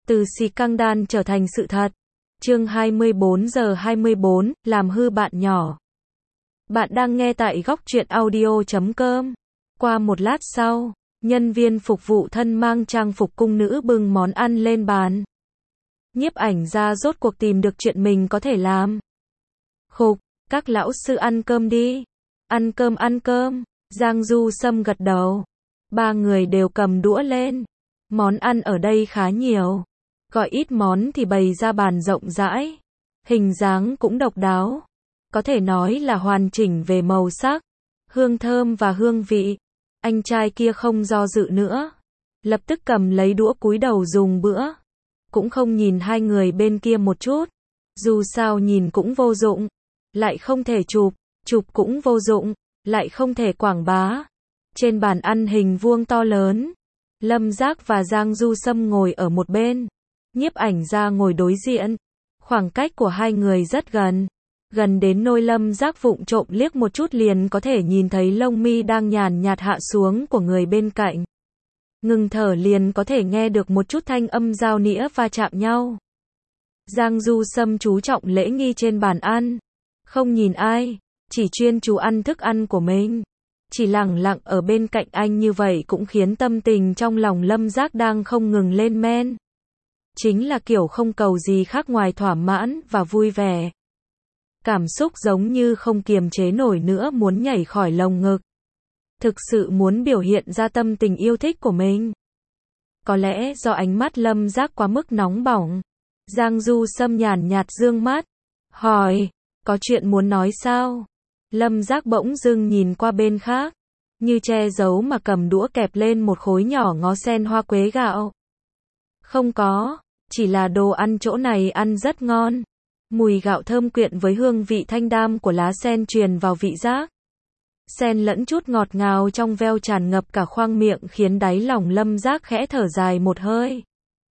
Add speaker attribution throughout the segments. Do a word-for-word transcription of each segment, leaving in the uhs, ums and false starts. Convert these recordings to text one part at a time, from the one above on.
Speaker 1: Từ xì căng đan trở thành sự thật. Chương hai mươi bốn giờ hai mươi bốn, làm hư bạn nhỏ. Bạn đang nghe tại góc truyện audio chấm com. Qua một lát sau, nhân viên phục vụ thân mang trang phục cung nữ bưng món ăn lên bàn. Nhiếp ảnh ra rốt cuộc tìm được chuyện mình có thể làm. Khục, các lão sư ăn cơm đi. Ăn cơm ăn cơm. Giang Du Sâm gật đầu. Ba người đều cầm đũa lên. Món ăn ở đây khá nhiều. Gọi ít món thì bày ra bàn rộng rãi. Hình dáng cũng độc đáo. Có thể nói là hoàn chỉnh về màu sắc, hương thơm và hương vị. Anh trai kia không do dự nữa. Lập tức cầm lấy đũa cúi đầu dùng bữa. Cũng không nhìn hai người bên kia một chút. Dù sao nhìn cũng vô dụng. Lại không thể chụp. Chụp cũng vô dụng. Lại không thể quảng bá. Trên bàn ăn hình vuông to lớn. Lâm Giác và Giang Du Sâm ngồi ở một bên. Nhiếp ảnh ra ngồi đối diện. Khoảng cách của hai người rất gần. Gần đến nôi Lâm Giác vụng trộm liếc một chút liền có thể nhìn thấy lông mi đang nhàn nhạt hạ xuống của người bên cạnh. Ngừng thở liền có thể nghe được một chút thanh âm dao nĩa va chạm nhau. Giang Du Sâm chú trọng lễ nghi trên bàn ăn. Không nhìn ai, chỉ chuyên chú ăn thức ăn của mình. Chỉ lặng lặng ở bên cạnh anh như vậy cũng khiến tâm tình trong lòng Lâm Giác đang không ngừng lên men. Chính là kiểu không cầu gì khác ngoài thỏa mãn và vui vẻ. Cảm xúc giống như không kiềm chế nổi nữa muốn nhảy khỏi lồng ngực. Thực sự muốn biểu hiện ra tâm tình yêu thích của mình. Có lẽ do ánh mắt Lâm Giác quá mức nóng bỏng. Giang Du Sâm nhàn nhạt dương mắt. Hỏi, có chuyện muốn nói sao? Lâm Giác bỗng dưng nhìn qua bên khác. Như che giấu mà cầm đũa kẹp lên một khối nhỏ ngó sen hoa quế gạo. Không có, chỉ là đồ ăn chỗ này ăn rất ngon. Mùi gạo thơm quyện với hương vị thanh đam của lá sen truyền vào vị giác. Sen lẫn chút ngọt ngào trong veo tràn ngập cả khoang miệng khiến đáy lòng Lâm Giác khẽ thở dài một hơi.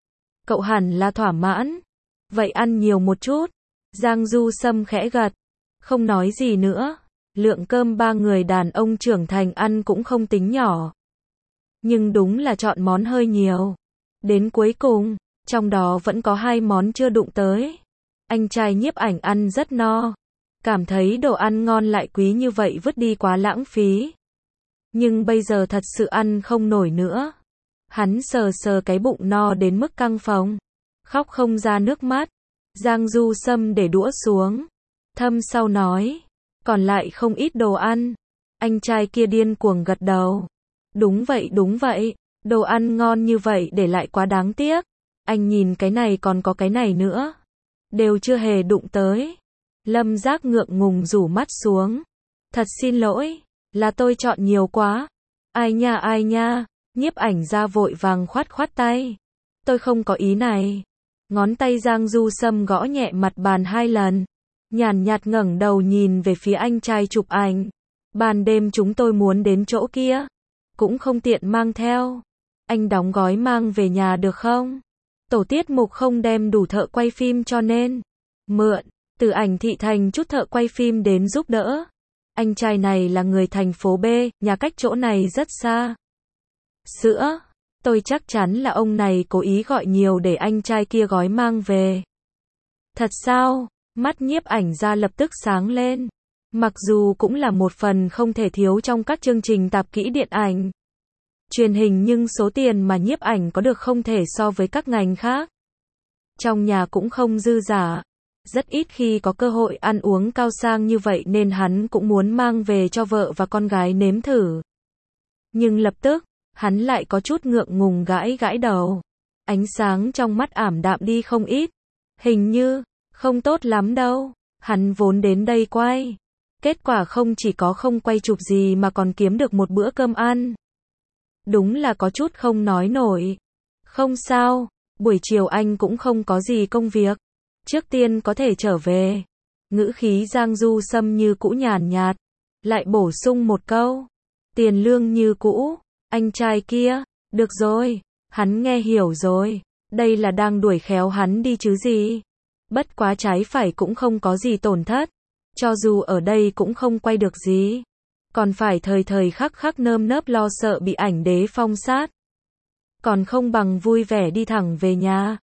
Speaker 1: Cậu hẳn là thỏa mãn. Vậy ăn nhiều một chút. Giang Du Sâm khẽ gật. Không nói gì nữa. Lượng cơm ba người đàn ông trưởng thành ăn cũng không tính nhỏ. Nhưng đúng là chọn món hơi nhiều. Đến cuối cùng, trong đó vẫn có hai món chưa đụng tới. Anh trai nhiếp ảnh ăn rất no. Cảm thấy đồ ăn ngon lại quý như vậy vứt đi quá lãng phí. Nhưng bây giờ thật sự ăn không nổi nữa. Hắn sờ sờ cái bụng no đến mức căng phồng. Khóc không ra nước mắt. Giang Du Sâm để đũa xuống. Thâm sau nói. Còn lại không ít đồ ăn. Anh trai kia điên cuồng gật đầu. Đúng vậy đúng vậy. Đồ ăn ngon như vậy để lại quá đáng tiếc. Anh nhìn cái này còn có cái này nữa. Đều chưa hề đụng tới. Lâm Giác ngượng ngùng rủ mắt xuống. Thật xin lỗi. Là tôi chọn nhiều quá. Ai nha ai nha. Nhiếp ảnh ra vội vàng khoát khoát tay. Tôi không có ý này. Ngón tay Giang Du Sâm gõ nhẹ mặt bàn hai lần. Nhàn nhạt ngẩng đầu nhìn về phía anh trai chụp ảnh. Ban đêm chúng tôi muốn đến chỗ kia. Cũng không tiện mang theo. Anh đóng gói mang về nhà được không? Tổ tiết mục không đem đủ thợ quay phim cho nên mượn từ ảnh thị thành chút thợ quay phim đến giúp đỡ. Anh trai này là người thành phố B, nhà cách chỗ này rất xa. Sữa, tôi chắc chắn là ông này cố ý gọi nhiều để anh trai kia gói mang về. Thật sao? Mắt nhiếp ảnh ra lập tức sáng lên. Mặc dù cũng là một phần không thể thiếu trong các chương trình tạp kỹ điện ảnh, truyền hình nhưng số tiền mà nhiếp ảnh có được không thể so với các ngành khác. Trong nhà cũng không dư giả. Rất ít khi có cơ hội ăn uống cao sang như vậy nên hắn cũng muốn mang về cho vợ và con gái nếm thử. Nhưng lập tức, hắn lại có chút ngượng ngùng gãi gãi đầu. Ánh sáng trong mắt ảm đạm đi không ít. Hình như, không tốt lắm đâu. Hắn vốn đến đây quay. Kết quả không chỉ có không quay chụp gì mà còn kiếm được một bữa cơm ăn. Đúng là có chút không nói nổi. Không sao, buổi chiều anh cũng không có gì công việc. Trước tiên có thể trở về. Ngữ khí Giang Du Sâm như cũ nhàn nhạt. Lại bổ sung một câu. Tiền lương như cũ. Anh trai kia, được rồi. Hắn nghe hiểu rồi. Đây là đang đuổi khéo hắn đi chứ gì. Bất quá trái phải cũng không có gì tổn thất. Cho dù ở đây cũng không quay được gì. Còn phải thời thời khắc khắc nơm nớp lo sợ bị ảnh đế phong sát. Còn không bằng vui vẻ đi thẳng về nhà.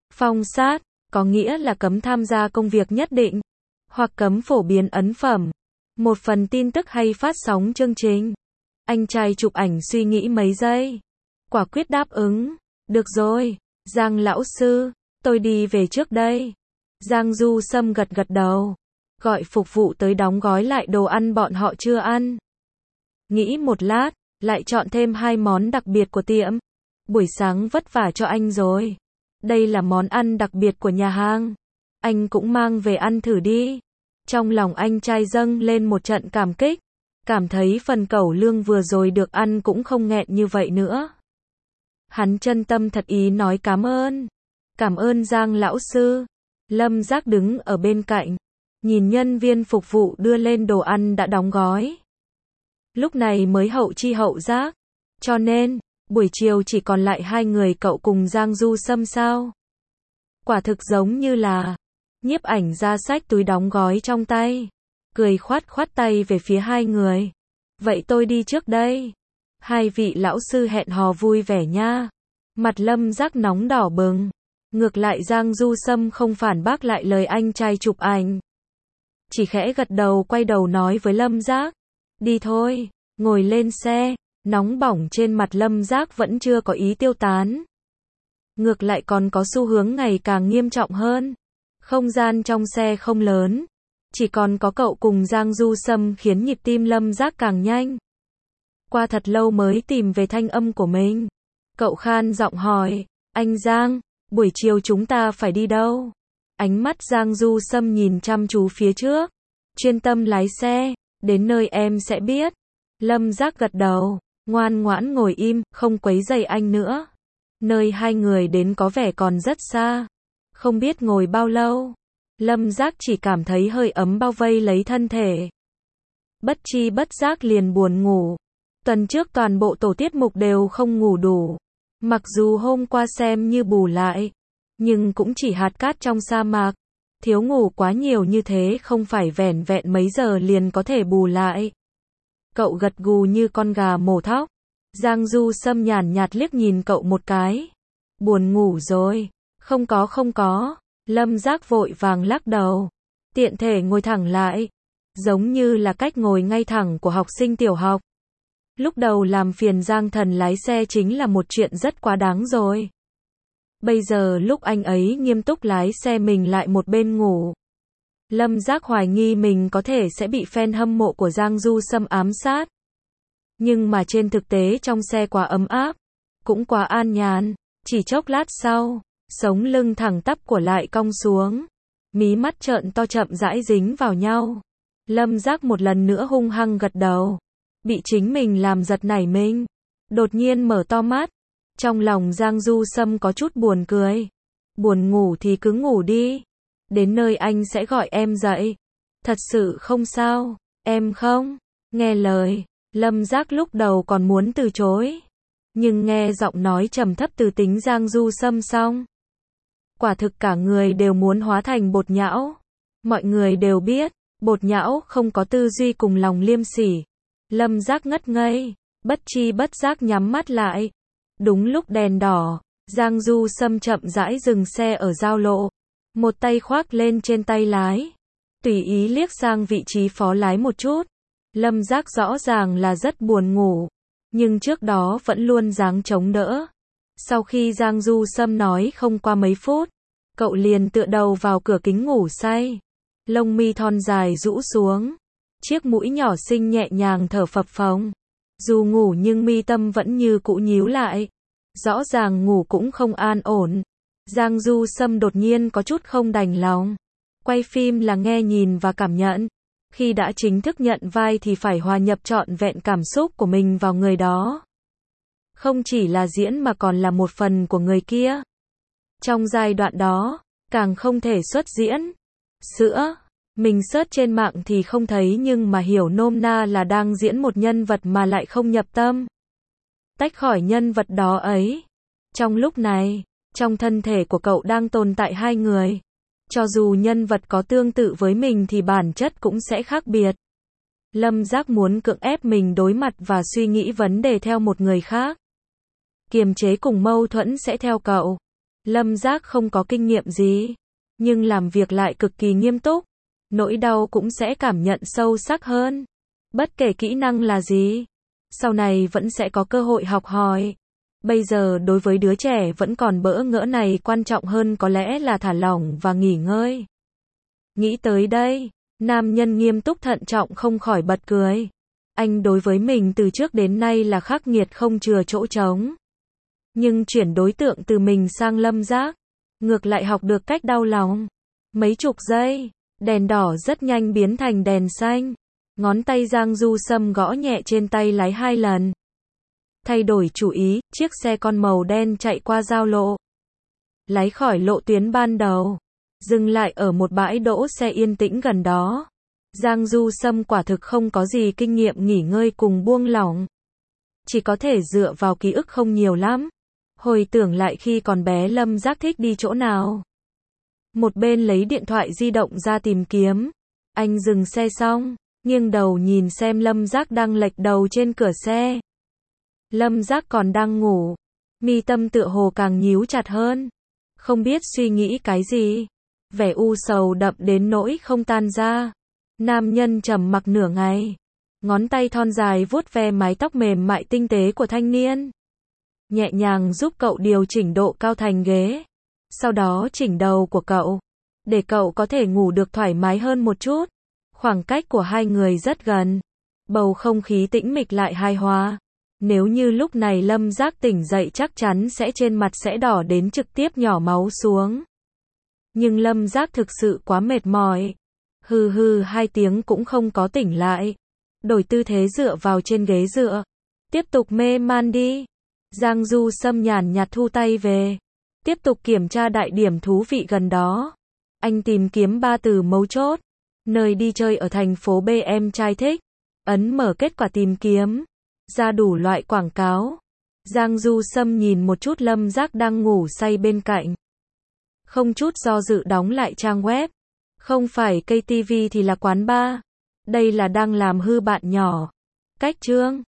Speaker 1: Phong sát, có nghĩa là cấm tham gia công việc nhất định, hoặc cấm phổ biến ấn phẩm, một phần tin tức hay phát sóng chương trình. Anh trai chụp ảnh suy nghĩ mấy giây, quả quyết đáp ứng. Được rồi, Giang lão sư, tôi đi về trước đây. Giang Du Sâm gật gật đầu, gọi phục vụ tới đóng gói lại đồ ăn bọn họ chưa ăn. Nghĩ một lát, lại chọn thêm hai món đặc biệt của tiệm. Buổi sáng vất vả cho anh rồi. Đây là món ăn đặc biệt của nhà hàng. Anh cũng mang về ăn thử đi. Trong lòng anh trai dâng lên một trận cảm kích. Cảm thấy phần cẩu lương vừa rồi được ăn cũng không nghẹn như vậy nữa. Hắn chân tâm thật ý nói cảm ơn. Cảm ơn Giang lão sư. Lâm Giác đứng ở bên cạnh, nhìn nhân viên phục vụ đưa lên đồ ăn đã đóng gói. Lúc này mới hậu chi hậu giác. Cho nên, buổi chiều chỉ còn lại hai người cậu cùng Giang Du Sâm sao? Quả thực giống như là. Nhiếp ảnh ra xách túi đóng gói trong tay, cười khoát khoát tay về phía hai người. Vậy tôi đi trước đây. Hai vị lão sư hẹn hò vui vẻ nha. Mặt Lâm Giác nóng đỏ bừng. Ngược lại Giang Du Sâm không phản bác lại lời anh trai chụp ảnh. Chỉ khẽ gật đầu quay đầu nói với Lâm Giác. Đi thôi, ngồi lên xe. Nóng bỏng trên mặt Lâm Giác vẫn chưa có ý tiêu tán. Ngược lại còn có xu hướng ngày càng nghiêm trọng hơn. Không gian trong xe không lớn. Chỉ còn có cậu cùng Giang Du Sâm khiến nhịp tim Lâm Giác càng nhanh. Qua thật lâu mới tìm về thanh âm của mình. Cậu khan giọng hỏi. Anh Giang, buổi chiều chúng ta phải đi đâu? Ánh mắt Giang Du Sâm nhìn chăm chú phía trước. Chuyên tâm lái xe. Đến nơi em sẽ biết. Lâm Giác gật đầu. Ngoan ngoãn ngồi im, không quấy rầy anh nữa. Nơi hai người đến có vẻ còn rất xa. Không biết ngồi bao lâu. Lâm Giác chỉ cảm thấy hơi ấm bao vây lấy thân thể. Bất chi bất giác liền buồn ngủ. Tuần trước toàn bộ tổ tiết mục đều không ngủ đủ. Mặc dù hôm qua xem như bù lại, nhưng cũng chỉ hạt cát trong sa mạc. Thiếu ngủ quá nhiều như thế không phải vẻn vẹn mấy giờ liền có thể bù lại. Cậu gật gù như con gà mổ thóc. Giang Du Sâm nhàn nhạt liếc nhìn cậu một cái. Buồn ngủ rồi. Không có không có. Lâm Giác vội vàng lắc đầu. Tiện thể ngồi thẳng lại. Giống như là cách ngồi ngay thẳng của học sinh tiểu học. Lúc đầu làm phiền Giang Thần lái xe chính là một chuyện rất quá đáng rồi. Bây giờ lúc anh ấy nghiêm túc lái xe mình lại một bên ngủ. Lâm Giác hoài nghi mình có thể sẽ bị fan hâm mộ của Giang Du Sâm ám sát. Nhưng mà trên thực tế trong xe quá ấm áp, cũng quá an nhàn. Chỉ chốc lát sau, sống lưng thẳng tắp của lại cong xuống. Mí mắt trợn to chậm rãi dính vào nhau. Lâm Giác một lần nữa hung hăng gật đầu. Bị chính mình làm giật nảy mình. Đột nhiên mở to mắt. Trong lòng Giang Du Sâm có chút buồn cười. Buồn ngủ thì cứ ngủ đi. Đến nơi anh sẽ gọi em dậy. Thật sự không sao, em không? Nghe lời, Lâm Giác lúc đầu còn muốn từ chối. Nhưng nghe giọng nói trầm thấp từ tính Giang Du Sâm xong. Quả thực cả người đều muốn hóa thành bột nhão. Mọi người đều biết, bột nhão không có tư duy cùng lòng liêm sỉ. Lâm Giác ngất ngây, bất chi bất giác nhắm mắt lại. Đúng lúc đèn đỏ, Giang Du Sâm chậm rãi dừng xe ở giao lộ. Một tay khoác lên trên tay lái. Tùy ý liếc sang vị trí phó lái một chút. Lâm Giác rõ ràng là rất buồn ngủ. Nhưng trước đó vẫn luôn dáng chống đỡ. Sau khi Giang Du Sâm nói không qua mấy phút, cậu liền tựa đầu vào cửa kính ngủ say. Lông mi thon dài rũ xuống. Chiếc mũi nhỏ xinh nhẹ nhàng thở phập phồng. Dù ngủ nhưng mi tâm vẫn như cũ nhíu lại. Rõ ràng ngủ cũng không an ổn. Giang Du Sâm đột nhiên có chút không đành lòng. Quay phim là nghe nhìn và cảm nhận. Khi đã chính thức nhận vai thì phải hòa nhập trọn vẹn cảm xúc của mình vào người đó. Không chỉ là diễn mà còn là một phần của người kia. Trong giai đoạn đó, càng không thể xuất diễn. Sữa, mình search trên mạng thì không thấy nhưng mà hiểu nôm na là đang diễn một nhân vật mà lại không nhập tâm. Tách khỏi nhân vật đó ấy. Trong lúc này, trong thân thể của cậu đang tồn tại hai người. Cho dù nhân vật có tương tự với mình thì bản chất cũng sẽ khác biệt. Lâm Giác muốn cưỡng ép mình đối mặt và suy nghĩ vấn đề theo một người khác. Kiềm chế cùng mâu thuẫn sẽ theo cậu. Lâm Giác không có kinh nghiệm gì, nhưng làm việc lại cực kỳ nghiêm túc. Nỗi đau cũng sẽ cảm nhận sâu sắc hơn. Bất kể kỹ năng là gì, sau này vẫn sẽ có cơ hội học hỏi. Bây giờ đối với đứa trẻ vẫn còn bỡ ngỡ này, quan trọng hơn có lẽ là thả lỏng và nghỉ ngơi. Nghĩ tới đây, nam nhân nghiêm túc thận trọng không khỏi bật cười. Anh đối với mình từ trước đến nay là khắc nghiệt không chừa chỗ trống. Nhưng chuyển đối tượng từ mình sang Lâm Giác, ngược lại học được cách đau lòng. Mấy chục giây, đèn đỏ rất nhanh biến thành đèn xanh. Ngón tay Giang Du Sâm gõ nhẹ trên tay lái hai lần. Thay đổi chủ ý, chiếc xe con màu đen chạy qua giao lộ. Lái khỏi lộ tuyến ban đầu, dừng lại ở một bãi đỗ xe yên tĩnh gần đó. Giang Du Sâm quả thực không có gì kinh nghiệm nghỉ ngơi cùng buông lỏng. Chỉ có thể dựa vào ký ức không nhiều lắm. Hồi tưởng lại khi còn bé Lâm Giác thích đi chỗ nào. Một bên lấy điện thoại di động ra tìm kiếm. Anh dừng xe xong, nghiêng đầu nhìn xem Lâm Giác đang lệch đầu trên cửa xe. Lâm Giác còn đang ngủ, mi tâm tựa hồ càng nhíu chặt hơn. Không biết suy nghĩ cái gì, vẻ u sầu đậm đến nỗi không tan ra. Nam nhân trầm mặc nửa ngày, ngón tay thon dài vuốt ve mái tóc mềm mại tinh tế của thanh niên, nhẹ nhàng giúp cậu điều chỉnh độ cao thành ghế. Sau đó chỉnh đầu của cậu, để cậu có thể ngủ được thoải mái hơn một chút. Khoảng cách của hai người rất gần, bầu không khí tĩnh mịch lại hài hòa. Nếu như lúc này Lâm Giác tỉnh dậy chắc chắn sẽ trên mặt sẽ đỏ đến trực tiếp nhỏ máu xuống. Nhưng Lâm Giác thực sự quá mệt mỏi. Hừ hừ hai tiếng cũng không có tỉnh lại. Đổi tư thế dựa vào trên ghế dựa. Tiếp tục mê man đi. Giang Du Sâm nhàn nhạt thu tay về. Tiếp tục kiểm tra đại điểm thú vị gần đó. Anh tìm kiếm ba từ mấu chốt. Nơi đi chơi ở thành phố B em trai thích. Ấn mở kết quả tìm kiếm. Ra đủ loại quảng cáo. Giang Du Sâm nhìn một chút Lâm Giác đang ngủ say bên cạnh. Không chút do dự đóng lại trang web. Không phải ca tê vê thì là quán bar. Đây là đang làm hư bạn nhỏ. Cách chương